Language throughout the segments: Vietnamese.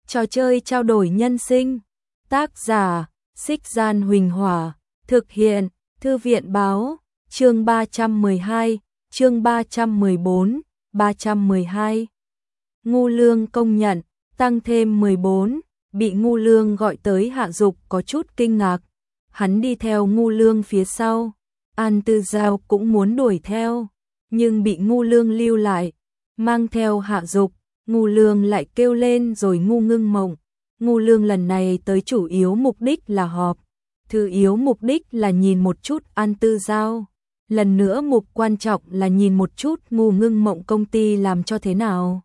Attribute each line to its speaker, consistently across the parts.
Speaker 1: Trò chơi trao đổi nhân sinh. Tác giả: Xích Gian Huỳnh Hỏa. Thực hiện: Thư viện báo. Chương 312, chương 314, 312. Ngu Lương công nhận, tăng thêm 14. Bị Ngu Lương gọi tới, Hạ Dục có chút kinh ngạc. Hắn đi theo Ngu Lương phía sau. An Tư Giao cũng muốn đuổi theo, nhưng bị Ngu Lương lưu lại. Mang theo Hạ Dục, Ngu Lương lại kêu lên rồi Ngu Ngưng Mộng. Ngu Lương lần này tới chủ yếu mục đích là họp, thứ yếu mục đích là nhìn một chút An Tư Giao. Lần nữa mục quan trọng là nhìn một chút Ngu Ngưng Mộng công ty làm cho thế nào.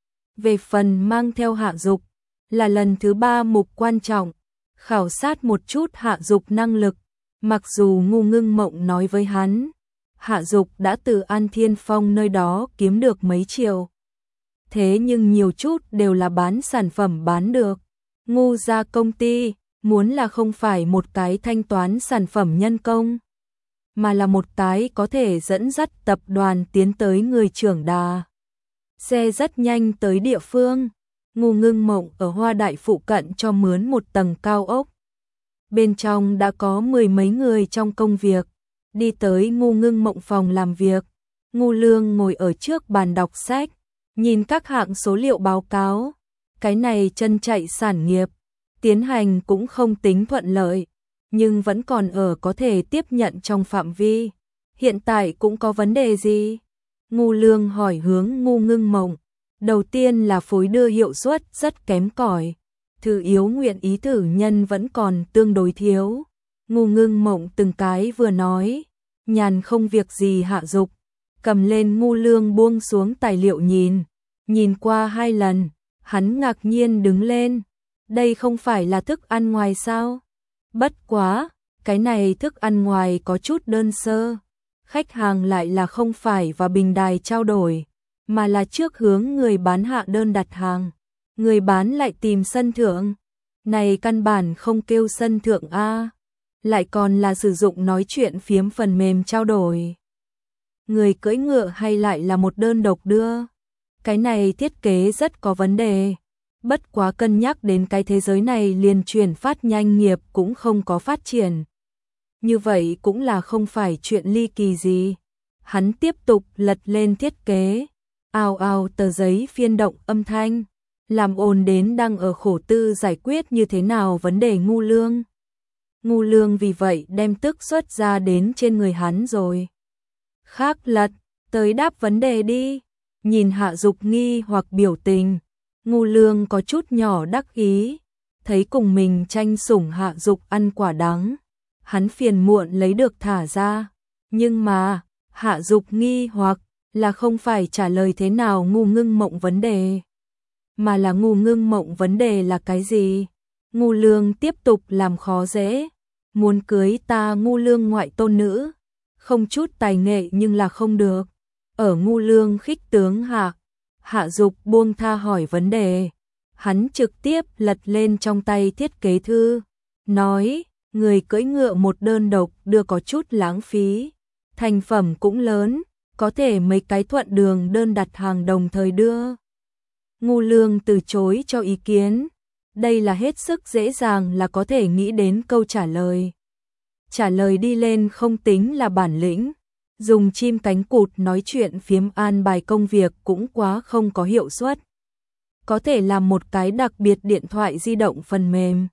Speaker 1: Về phần mang theo Hạ Dục, là lần thứ 3 mục quan trọng, khảo sát một chút Hạ Dục năng lực. Mặc dù Ngu Ngưng Mộng nói với hắn, Hạ Dục đã từ An Thiên Phong nơi đó kiếm được mấy triệu. Thế nhưng nhiều chút đều là bán sản phẩm bán được. Ngu gia công ty muốn là không phải một cái thanh toán sản phẩm nhân công, mà là một cái có thể dẫn dắt tập đoàn tiến tới người trưởng đà. Xe rất nhanh tới địa phương. Ngu Ngưng Mộng ở Hoa Đại phụ cận cho mướn một tầng cao ốc. Bên trong đã có 10 mấy người trong công việc. Đi tới Ngu Ngưng Mộng phòng làm việc. Ngu Lương ngồi ở trước bàn đọc sách, nhìn các hạng số liệu báo cáo. Cái này chân chạy sản nghiệp tiến hành cũng không tính thuận lợi, nhưng vẫn còn ở có thể tiếp nhận trong phạm vi. Hiện tại cũng có vấn đề gì? Ngu Lương hỏi hướng Ngu Ngưng Mộng. Đầu tiên là phối đưa hiệu suất rất kém cỏi, thứ yếu nguyện ý thử nhân vẫn còn tương đối thiếu. Ngu Ngưng Mộng từng cái vừa nói, nhàn không việc gì. Hạ Dục cầm lên Ngu Lương buông xuống tài liệu nhìn qua 2 lần, hắn ngạc nhiên đứng lên. Đây không phải là thức ăn ngoài sao? Bất quá, cái này thức ăn ngoài có chút đơn sơ. Khách hàng lại là không phải và bình đài trao đổi, mà là trước hướng người bán hạ đơn đặt hàng. Người bán lại tìm sân thượng. Này căn bản không kêu sân thượng a, lại còn là sử dụng nói chuyện phiếm phần mềm trao đổi. Người cưỡi ngựa hay lại là một đơn độc đưa. Cái này thiết kế rất có vấn đề. Bất quá cân nhắc đến cái thế giới này liền chuyển phát nhanh nghiệp cũng không có phát triển. Như vậy cũng là không phải chuyện ly kỳ gì. Hắn tiếp tục lật lên thiết kế. Ào ào tờ giấy phiên động âm thanh, làm ồn đến đang ở khổ tư giải quyết như thế nào vấn đề Ngu Lương. Ngu Lương vì vậy đem tức xuất ra đến trên người hắn rồi. Khác lật, tới đáp vấn đề đi. Nhìn Hạ Dục nghi hoặc biểu tình, Ngu Lương có chút nhỏ đắc ý, thấy cùng mình tranh sủng Hạ Dục ăn quả đắng. Hắn phiền muộn lấy được thả ra, nhưng mà Hạ Dục nghi hoặc là không phải trả lời thế nào Ngu Ngưng Mộng vấn đề, mà là Ngu Ngưng Mộng vấn đề là cái gì. Ngu Lương tiếp tục làm khó dễ. Muốn cưới ta Ngu Lương ngoại tôn nữ, không chút tài nghệ nhưng là không được. Ở Ngu Lương khích tướng Hạ Dục buông tha hỏi vấn đề. Hắn trực tiếp lật lên trong tay thiết kế thư, nói, người cưỡi ngựa một đơn độc đưa có chút lãng phí, thành phẩm cũng lớn, có thể mấy cái thuận đường đơn đặt hàng đồng thời đưa. Ngu Lương từ chối cho ý kiến. Đây là hết sức dễ dàng là có thể nghĩ đến câu trả lời. Trả lời đi lên không tính là bản lĩnh. Dùng chim cánh cụt nói chuyện phiếm an bài công việc cũng quá không có hiệu suất. Có thể làm một cái đặc biệt điện thoại di động phần mềm.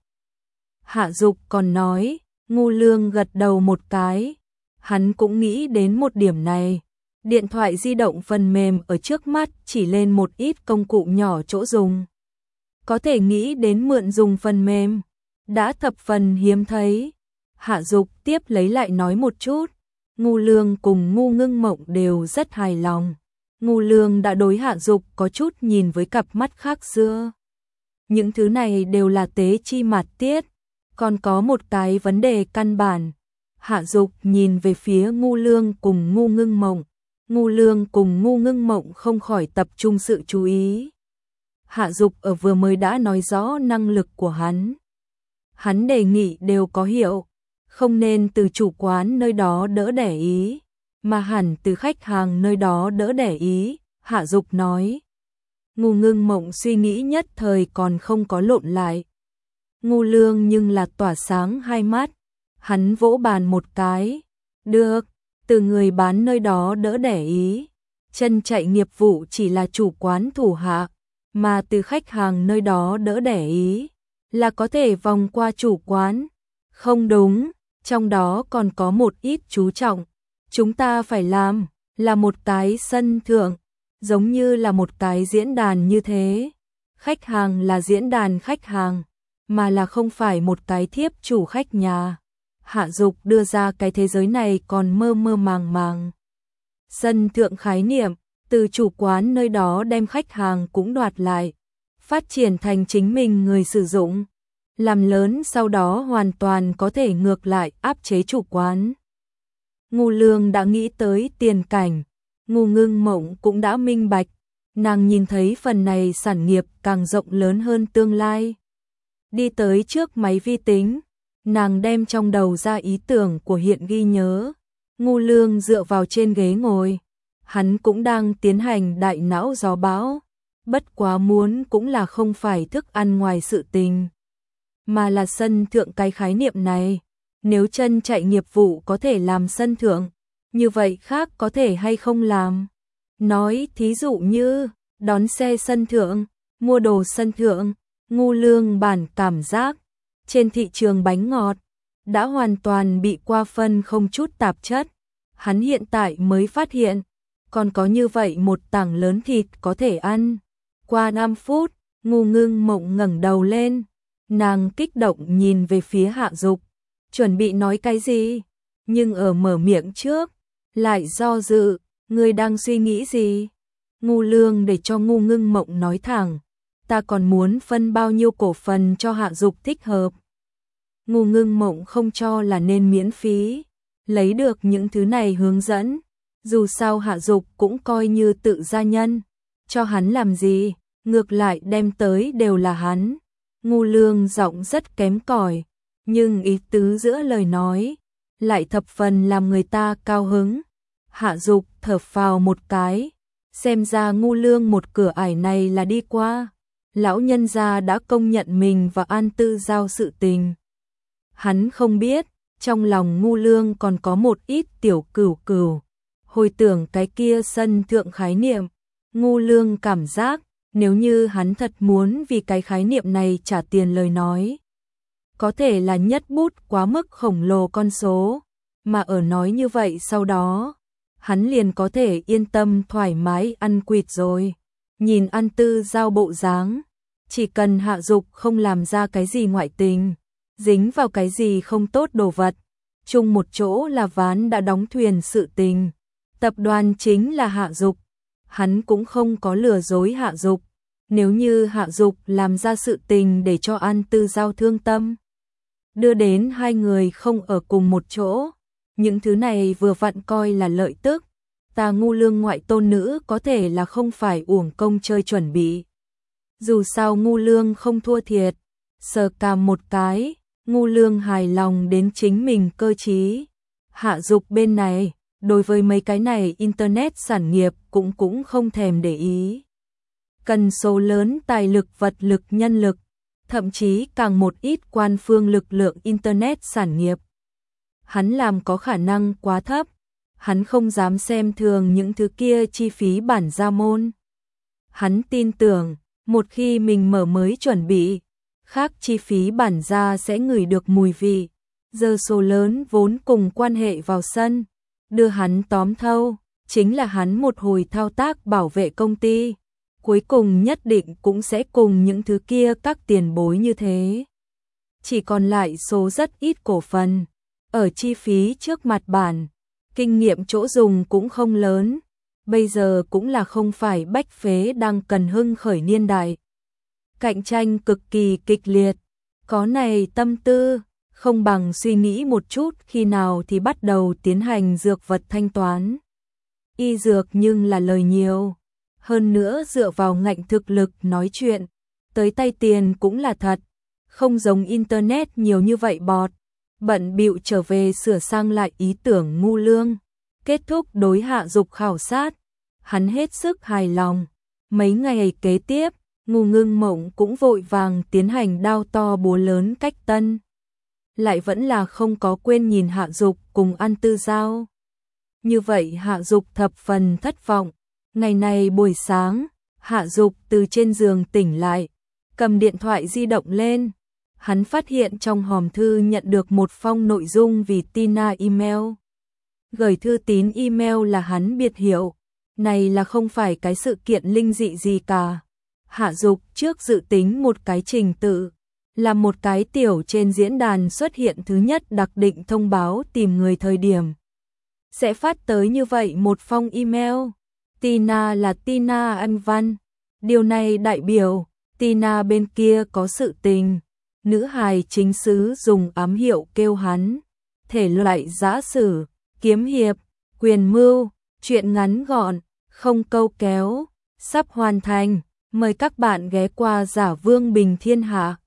Speaker 1: Hạ Dục còn nói. Ngu Lương gật đầu một cái. Hắn cũng nghĩ đến một điểm này. Điện thoại di động phần mềm ở trước mắt chỉ lên một ít công cụ nhỏ chỗ dùng. Có thể nghĩ đến mượn dùng phần mềm, đã thập phần hiếm thấy. Hạ Dục tiếp lấy lại nói một chút. Ngu Lương cùng Ngu Ngưng Mộng đều rất hài lòng. Ngu Lương đã đối Hạ Dục có chút nhìn với cặp mắt khác xưa. Những thứ này đều là tế chi mạt tiết. Còn có một cái vấn đề căn bản. Hạ Dục nhìn về phía Ngu Lương cùng Ngu Ngưng Mộng. Ngu Lương cùng Ngu Ngưng Mộng không khỏi tập trung sự chú ý. Hạ Dục ở vừa mới đã nói rõ năng lực của hắn. Hắn đề nghị đều có hiệu, không nên từ chủ quán nơi đó đỡ đẻ ý, mà hẳn từ khách hàng nơi đó đỡ đẻ ý. Hạ Dục nói. Ngô Ngưng Mộng suy nghĩ nhất thời còn không có lộn lại. Ngô Lương nhưng là tỏa sáng hai mắt, hắn vỗ bàn một cái, được, từ người bán nơi đó đỡ để ý, chân chạy nghiệp vụ chỉ là chủ quán thủ hạ, mà từ khách hàng nơi đó đỡ để ý, là có thể vòng qua chủ quán. Không đúng, trong đó còn có một ít chú trọng, chúng ta phải làm, là một cái sân thượng, giống như là một cái diễn đàn như thế. Khách hàng là diễn đàn khách hàng, mà là không phải một cái thiếp chủ khách nhà. Hạ Dục đưa ra cái thế giới này còn mơ mơ màng màng. Sân thượng khái niệm, từ chủ quán nơi đó đem khách hàng cũng đoạt lại, phát triển thành chính mình người sử dụng, làm lớn sau đó hoàn toàn có thể ngược lại áp chế chủ quán. Ngô Lương đã nghĩ tới tiền cảnh, Ngô Ngưng Mộng cũng đã minh bạch, nàng nhìn thấy phần này sản nghiệp càng rộng lớn hơn tương lai. Đi tới trước máy vi tính, nàng đem trong đầu ra ý tưởng của hiện ghi nhớ. Ngô Lương dựa vào trên ghế ngồi, hắn cũng đang tiến hành đại não gió bão, bất quá muốn cũng là không phải thức ăn ngoài sự tình, mà là sân thượng cái khái niệm này. Nếu chân chạy nghiệp vụ có thể làm sân thượng, như vậy khác có thể hay không làm? Nói thí dụ như, đón xe sân thượng, mua đồ sân thượng. Ngô Lương bản cảm giác, trên thị trường bánh ngọt, đã hoàn toàn bị qua phân không chút tạp chất. Hắn hiện tại mới phát hiện, còn có như vậy một tảng lớn thịt có thể ăn. Qua 5 phút, Ngô Ngưng Mộng ngẩng đầu lên, nàng kích động nhìn về phía Hạ Dục, chuẩn bị nói cái gì, nhưng ở mở miệng trước, lại do dự, ngươi đang suy nghĩ gì? Ngô Lương để cho Ngô Ngưng Mộng nói thẳng, ta còn muốn phân bao nhiêu cổ phần cho Hạ Dục thích hợp. Ngô Ngưng Mộng không cho là nên miễn phí, lấy được những thứ này hướng dẫn, dù sao Hạ Dục cũng coi như tự gia nhân, cho hắn làm gì, ngược lại đem tới đều là hắn. Ngô Lương giọng rất kém cỏi, nhưng ý tứ giữa lời nói lại thập phần làm người ta cao hứng. Hạ Dục thở phào một cái, xem ra Ngô Lương một cửa ải này là đi qua. Lão nhân gia đã công nhận mình và An Tư Giao sự tình. Hắn không biết, trong lòng Ngô Lương còn có một ít tiểu cửu cửu. Hồi tưởng cái kia sân thượng khái niệm, Ngô Lương cảm giác, nếu như hắn thật muốn vì cái khái niệm này trả tiền lời nói, có thể là nhất bút quá mức khổng lồ con số, mà ở nói như vậy sau đó, hắn liền có thể yên tâm thoải mái ăn quỵt rồi. Nhìn An Tư Giao bộ dáng, chỉ cần Hạ Dục không làm ra cái gì ngoại tình, dính vào cái gì không tốt đồ vật, chung một chỗ là ván đã đóng thuyền sự tình. Tập đoàn chính là Hạ Dục, hắn cũng không có lừa dối Hạ Dục. Nếu như Hạ Dục làm ra sự tình để cho An Tư Giao thương tâm, đưa đến hai người không ở cùng một chỗ, những thứ này vừa vặn coi là lợi tức. Ta Ngô Lương ngoại tôn nữ có thể là không phải uổng công chơi chuẩn bị. Dù sao Ngô Lương không thua thiệt, sờ cằm một cái, Ngô Lương hài lòng đến chính mình cơ trí. Hạ Dục bên này, đối với mấy cái này internet sản nghiệp cũng không thèm để ý. Cần số lớn tài lực, vật lực, nhân lực, thậm chí càng một ít quan phương lực lượng internet sản nghiệp. Hắn làm có khả năng quá thấp, hắn không dám xem thường những thứ kia chi phí bản gia môn. Hắn tin tưởng, một khi mình mở mới chuẩn bị, khác chi phí bản gia sẽ ngửi được mùi vị, giờ số lớn vốn cùng quan hệ vào sân, đưa hắn tóm thâu, chính là hắn một hồi thao tác bảo vệ công ty, cuối cùng nhất định cũng sẽ cùng những thứ kia các tiền bối như thế. Chỉ còn lại số rất ít cổ phần, ở chi phí trước mặt bản, kinh nghiệm chỗ dùng cũng không lớn, bây giờ cũng là không phải bách phế đang cần hưng khởi niên đại. Cạnh tranh cực kỳ kịch liệt, có này tâm tư, không bằng suy nghĩ một chút khi nào thì bắt đầu tiến hành dược vật thanh toán. Y dược nhưng là lời nhiều, hơn nữa dựa vào ngạnh thực lực nói chuyện, tới tay tiền cũng là thật, không giống internet nhiều như vậy bọt. Bận bịu trở về sửa sang lại ý tưởng Ngô Lương, kết thúc đối Hạ Dục khảo sát, hắn hết sức hài lòng, Mấy ngày kế tiếp, Ngô Ngưng Mộng cũng vội vàng tiến hành đao to búa lớn cách tân. Lại vẫn là không có quên nhìn Hạ Dục cùng ăn tư giao. Như vậy Hạ Dục thập phần thất vọng. Ngày này buổi sáng, Hạ Dục từ trên giường tỉnh lại, cầm điện thoại di động lên. Hắn phát hiện trong hòm thư nhận được một phong nội dung vì Tina email. Gửi thư tín email là hắn biệt hiệu. Này là không phải cái sự kiện linh dị gì cả. Hạ Dục trước dự tính một cái trình tự, là một cái tiểu trên diễn đàn xuất hiện thứ nhất đặc định thông báo tìm người thời điểm. Sẽ phát tới như vậy một phong email. Tina là Tina Anh Văn. Điều này đại biểu Tina bên kia có sự tình. Nữ hài chính xứ dùng ám hiệu kêu hắn. Thể loại giã sử, kiếm hiệp, quyền mưu, chuyện ngắn gọn, không câu kéo, sắp hoàn thành. Mời các bạn ghé qua Giả Vương Bình Thiên Hạ.